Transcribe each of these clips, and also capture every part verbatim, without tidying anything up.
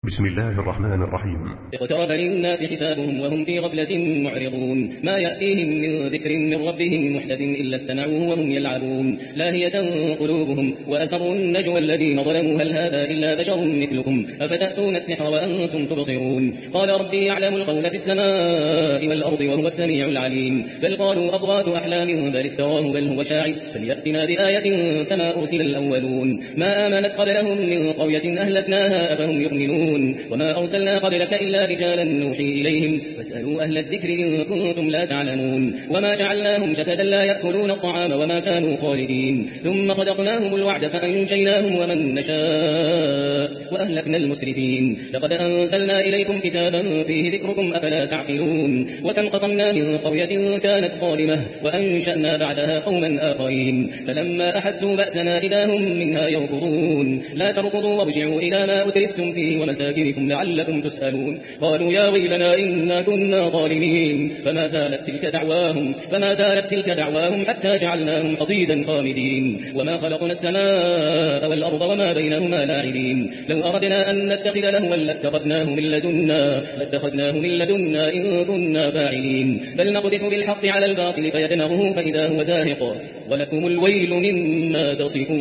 بسم الله الرحمن الرحيم. اقترب للناس حسابهم وهم في غفلة معرضون ما يأتيهم من ذكر من ربهم محدث إلا استمعوه وهم يلعبون لاهية قلوبهم وأسروا النجوى الذين ظلموا هل هذا إلا بشر مثلكم أفتأتون السحر وأنتم تبصرون قال ربي يعلم القول في السماء والأرض وهو السميع العليم بل قالوا أضغاث أحلام بل افتراه بل هو شاعر فليأتنا بآية كما أرسل الأولون ما آمنت قبلهم من قرية أهلكناها أفهم يؤمنون وما أرسلنا قبلك إلا رجالا نوحي إليهم فاسألوا أهل الذكر إن كنتم لا تعلمون وما جعلناهم جسدا لا يأكلون الطعام وما كانوا خالدين ثم صدقناهم الوعد فأنجيناهم ومن نشاء وأهلكنا المسرفين لقد أنزلنا إليكم كتابا فيه ذكركم أفلا تعقلون وكم قصمنا من قرية كانت ظالمة وأنشأنا بعدها قوما آخرين فلما أحسوا بأسنا إذا هم منها يركضون لا تركضوا وارجعوا إلى ما أترفتم فيه ومساكنكم لعلكم تسألون قالوا يا ويلنا إنا كنا ظالمين فما زالت تلك دعواهم فما زالت تلك دعواهم حتى جعلناهم حصيدا خامدين وما خلقنا السماء والأرض وما بينهما لاعبين لو أردنا أن نتخذ لهوا لاتخذناه من لدنا لاتخذناه من لدنا إن كنا فاعلين بل نقذف بالحق على الباطل فيدمغه فإذا هو زاهق ولكم الويل مما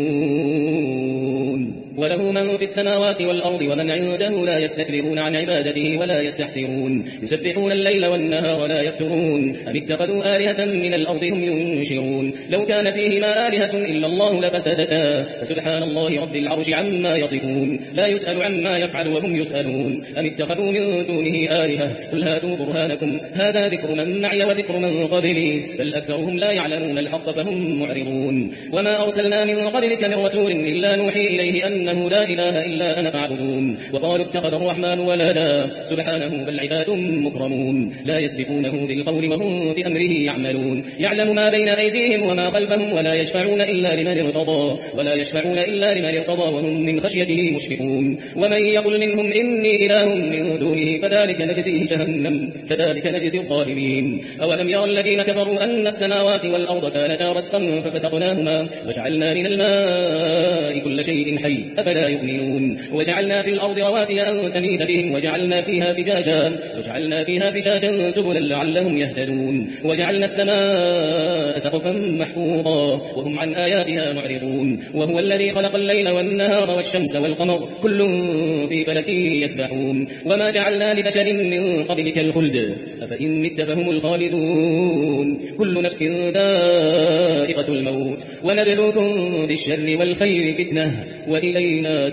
تصفون وله من في السماوات والأرض ومن عنده لا يستكبرون عن عبادته ولا يستحسرون يسبحون الليل والنهار ولا يفترون أم اتخذوا آلهة من الأرض هم ينشرون لو كان فيهما آلهة إلا الله لفسدتا فسبحان الله رب العرش عما يصفون لا يسأل عما يفعل وهم يسألون أم اتخذوا من دونه آلهة قل هاتوا برهانكم هذا ذكر من معي وذكر من قبلي بل أكثرهم لا يعلمون الحق فهم معرضون وما أرسلنا من قبلك من رسول إلا نوحي إليه أن أنه لا إله إلا أنا فاعبدون وقالوا اتخذ الرحمن ولدا سبحانه بل عباد مكرمون لا يسبقونه بالقول وهم بأمره يعملون يعلم ما بين أيديهم وما خلفهم ولا يشفعون إلا لمن ارتضى ولا يشفعون إلا لمن ارتضى وهم من خشيته مشفقون ومن يقل منهم إني إله من دونه فذلك نجزيه جهنم كذلك نجزي الظالمين أولم يرى الذين كفروا أن السماوات والأرض كانتا رتقا ففتقناهما وجعلنا من الماء كل شيء حي أفلا يؤمنون وجعلنا في الأرض رواسي أن تميد بهم وجعلنا فيها فجاجا وجعلنا فيها فجاجا سبلا لعلهم يهتدون وجعلنا السماء سقفا محفوظا وهم عن آياتها معرضون وهو الذي خلق الليل والنهار والشمس والقمر كل في فلك يسبحون وما جعلنا لبشر من قبلك الخلد أفإن مت فهم الخالدون كل نفس ذائقة الموت ونبلوكم بالشر والخير فتنة وإلينا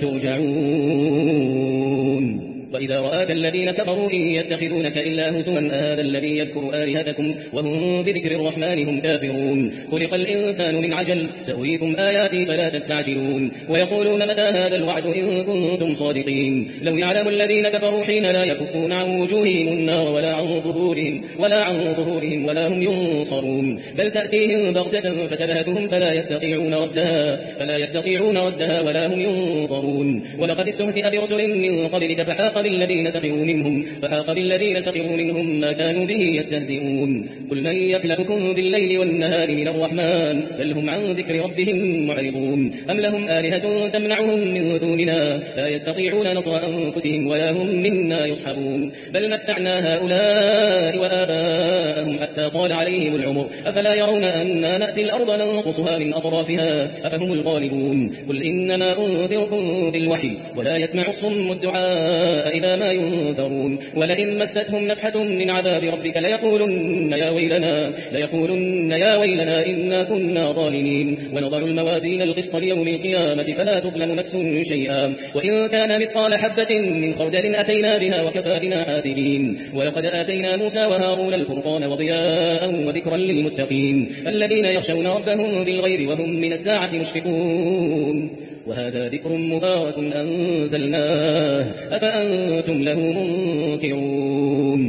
ترجعون وإذا رآك الذين كفروا إن يتخذونك إلا هزوا هذا الذي يذكر آلهتكم وهم بذكر الرحمن هم كافرون خلق الإنسان من عجل سأريكم آياتي فلا تستعجلون ويقولون متى هذا الوعد إن كنتم صادقين لو يعلم الذين كفروا حين لا يكفون عن وجوههم النار ولا عن ظهورهم ولا عن ظهورهم ولا هم ينصرون بل تأتيهم بغتة فتبهتهم فلا يستطيعون ردها فلا يستطيعون ردها ولا هم ينظرون ولقد استهزئ برسل من قبلك فحاق بالذين سخروا منهم فحاق بالذين سخروا منهم ما كانوا به يستهزئون قل من يكلفكم بالليل والنهار من الرحمن بل هم عن ذكر ربهم معرضون أم لهم آلهة تمنعهم من دوننا لا يستطيعون نصر أنفسهم ولا هم منا يصحبون بل متعنا هؤلاء وآباءهم حتى طال عليهم العمر أفلا يرون أنا نأتي الأرض ننقصها من أطرافها أفهم الغالبون قل إنما أنذركم بالوحي ولا يسمع الصم الدعاء إذا ما ينذرون ولئن مستهم نفحة من عذاب ربك ليقولن يا ويلنا ليقولن يا ويلنا إنا كنا ظالمين ونضع الموازين القسط ليوم القيامة فلا تظلم نفس شيئا وإن كان مثقال حبة من خردل أتينا بها وكفى بنا حاسبين ولقد آتينا موسى وهارون الفرقان وضياء وذكرا للمتقين الذين يخشون ربهم بالغيب وهم من الساعة مشفقون وهذا ذكر مبارك أنزلناه أفأنتم له منكرون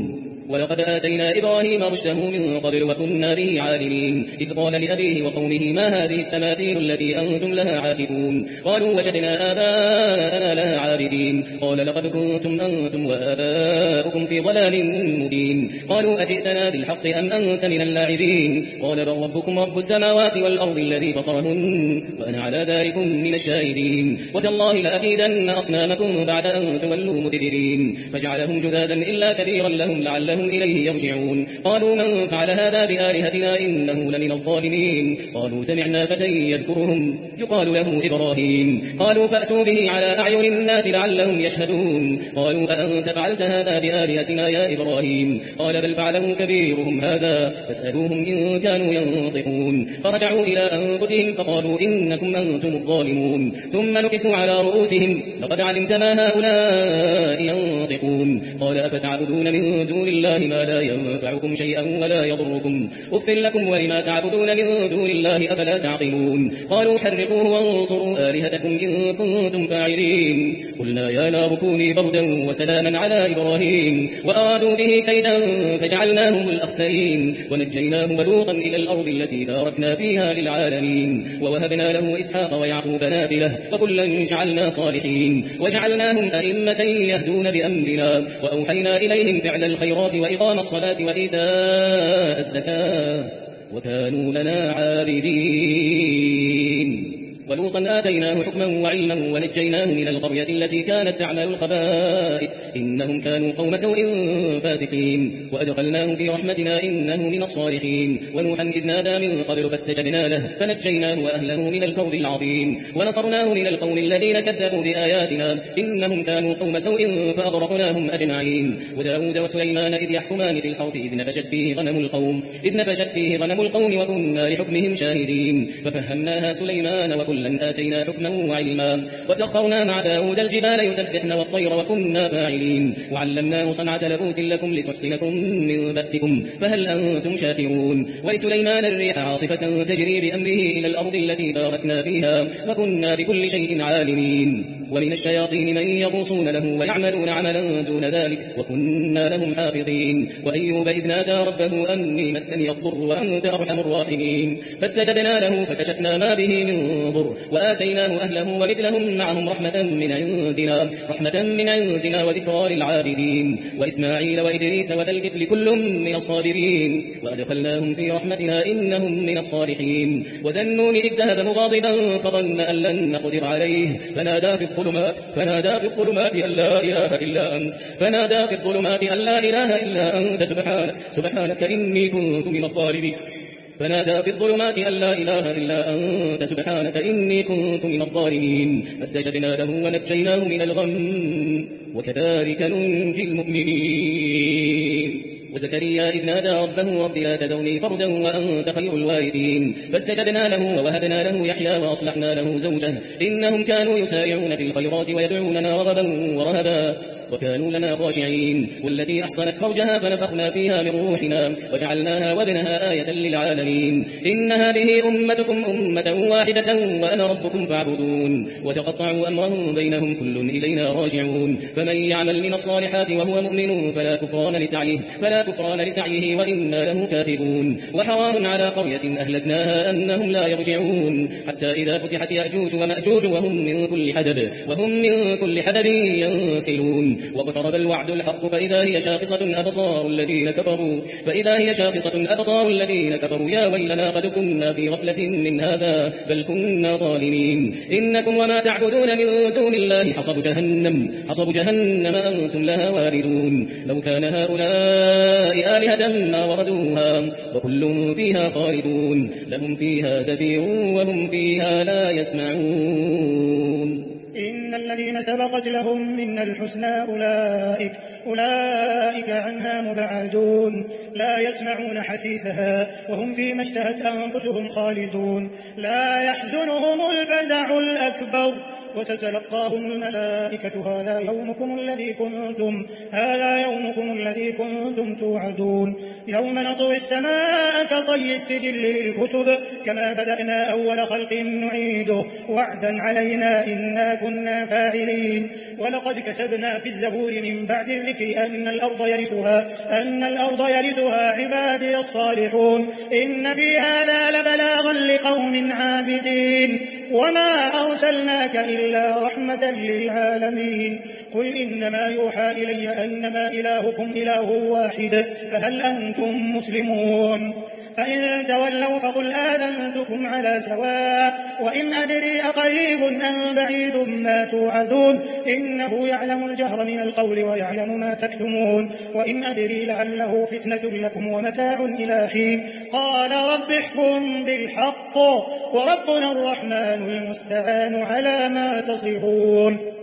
ولقد آتينا إبراهيم رشده من قبل وكنا به عالمين إذ قال لأبيه وقومه ما هذه التماثيل التي أنتم لها عاكفون قالوا وجدنا آباءنا لها عابدين قال لقد كنتم أنتم وآباؤكم في ضلال مبين قالوا أجئتنا بالحق أم أنت من اللاعبين قال بل ربكم رب السماوات والأرض الذي فطرهن وأنا على ذلك من الشاهدين وتالله لأكيدن أصنامكم بعد أن تولوا مدبرين فجعلهم جذاذا إلا كبيرا لهم لعلهم إليه يرجعون قالوا من فعل هذا بآلهتنا إنه لمن الظالمين قالوا سمعنا فتى يذكرهم يقال له إبراهيم قالوا فأتوا به على أعين الناس لعلهم يشهدون قالوا أأنت فعلت هذا بآلهتنا يا إبراهيم قال بل فعله كبيرهم هذا فاسألوهم إن كانوا ينطقون فرجعوا إلى أنفسهم فقالوا إنكم أنتم الظالمون ثم نكسوا على رؤوسهم لقد علمت ما هؤلاء ينطقون قال أفتعبدون من دون الله ما لا ينفعكم شيئا ولا يضركم أف لكم ولما تعبدون من دون الله أفلا تعقلون قالوا حرقوه وانصروا آلهتكم إن كنتم فاعلين قلنا يا نار كوني بردا وسلاما على إبراهيم وأرادوا به كيدا فجعلناهم الأخسرين ونجيناه ولوطا إلى الأرض التي باركنا فيها للعالمين ووهبنا له إسحاق ويعقوب نافلة وكلا جعلنا صالحين وجعلناهم أئمة يهدون بأمرنا وأوحينا إليهم فعل الخيرات وإقام الصلاة وإيتاء الزكاة وكانوا لنا عابدين ولوطا آتيناه حكما وعلما ونجيناه من القرية التي كانت تعمل الخبائث إنهم كانوا قوم سوء فاسقين وأدخلناه في رحمتنا إنه من الصالحين ونوحا إذ نادى من قبل فاستجبنا له فنجيناه وأهله من الكرب العظيم ونصرناه من القوم الذين كذبوا بآياتنا إنهم كانوا قوم سوء فأغرقناهم أجمعين وداود وسليمان إذ يحكمان في الحرث إذ نفشت فيه غنم القوم إذ نفشت فيه غنم القوم وكنا لحكمهم شاهدين ففهمناها سليمان وكلا آتينا حكما وعلما وسخرنا مع داود الجبال يسبحن والطير وكنا فاعلين وعلمناه صنعة لبوس لكم لتحصنكم من بأسكم فهل أنتم شاكرون ولسليمان الريح عاصفة تجري بأمره إلى الأرض التي باركنا فيها وكنا بكل شيء عالمين ومن الشياطين من يغوصون له ويعملون عملا دون ذلك وكنا لهم حافظين وأيوب إذ نادى ربه أني مسني الضر وأنت أرحم الراحمين فاستجبنا له فكشفنا ما به من ضر وآتيناه أهله ومثلهم معهم رحمة من عندنا رحمة من عندنا وذكرى للعابدين وإسماعيل وإدريس وذا الكفل كل من الصابرين وأدخلناهم في رحمتنا إنهم من الصالحين وذا النون إذ ذهب مغاضبا فظن أن لن نقدر عليه فنادى في الظلمات فنادى في الظلمات أن لا إله إلا أنت فنادى في الظلمات أن لا إله إلا أنت سبحانك سبحانك إني كنت من الظالمين فنادى في الظلمات أن لا إله إلا أنت سبحانك إني كنت من الظالمين فاستجبنا له ونجيناه من الغم وكذلك ننجي المؤمنين وزكريا إذ نادى ربه رب لا تذرني فردا وأنت خير الوارثين فاستجبنا له ووهبنا له يحيى وأصلحنا له زوجه إنهم كانوا يسارعون في الخيرات ويدعوننا رغبا ورهبا وكانوا لنا خاشعين والتي أحصنت فرجها فنفخنا فيها من روحنا وجعلناها وابنها آية للعالمين إن هذه أمتكم أمة واحدة وأنا ربكم فاعبدون وتقطعوا أمرهم بينهم كل إلينا راجعون فمن يعمل من الصالحات وهو مؤمن فلا كفران لسعيه فلا كفران لسعيه وإنا له كاتبون وحرام على قرية أهلكناها أنهم لا يرجعون حتى إذا فتحت يأجوج ومأجوج وهم من كل حدب وهم من كل حدب ينسلون واقترب الوعد الحق فإذا هي شاخصة أبصار الذين كفروا فإذا هي شاخصة أبصار الذين كفروا يا ويلنا قد كنا في غفلة من هذا بل كنا ظالمين إنكم وما تعبدون من دون الله حصب جهنم حصب جهنم أنتم لها واردون لو كان هؤلاء آلهة ما وردوها وكل فيها خالدون لهم فيها زفير وهم فيها لا يسمعون إن الذين سبقت لهم من الحسنى أولئك, أولئك عنها مبعدون لا يسمعون حسيسها وهم فيما اشتهت أنفسهم خالدون لا يحزنهم الفزع الأكبر وتتلقاهم الملائكة هذا يومكم الذي كنتم هذا يومكم الذي كنتم توعدون يوم نطوي السماء كطي السجل للكتب كما بدأنا أول خلق نعيده وعدا علينا إنا كنا فاعلين ولقد كتبنا في الزبور من بعد الذكر أن الأرض يرثها أن الأرض يرثها عبادي الصالحون إن في هذا لبلاغا لقوم عابدين وما أرسلناك إلا رحمة للعالمين قل إنما يوحى إلي أنما إلهكم إله واحد فهل أنتم مسلمون فإن تولوا فقل آذنتكم على سواء وإن أدري أقريب أم بعيد ما توعدون إنه يعلم الجهر من القول ويعلم ما تكتمون وإن أدري لعله فتنة لكم ومتاع إلى حين قال رب احكم بالحق وربنا الرحمن المستعان على ما تصفون.